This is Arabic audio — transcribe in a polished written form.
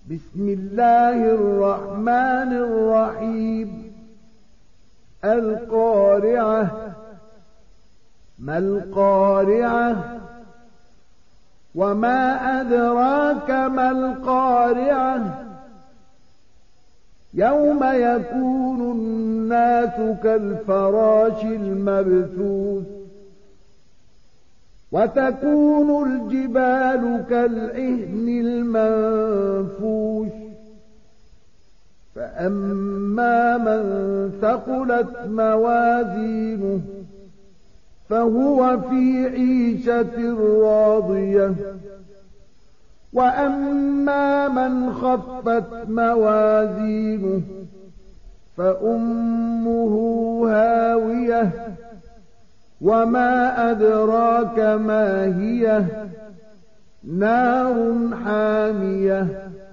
بسم الله الرحمن الرحيم القارعة ما القارعة وما أدراك ما القارعة يوم يكون الناس كالفراش المبثوث وتكون الجبال كالعهن المنفوش فأما من ثقلت موازينه فهو في عيشة راضية وأما من خفت موازينه فأمه هاوية وما أدراك ما هي نار حامية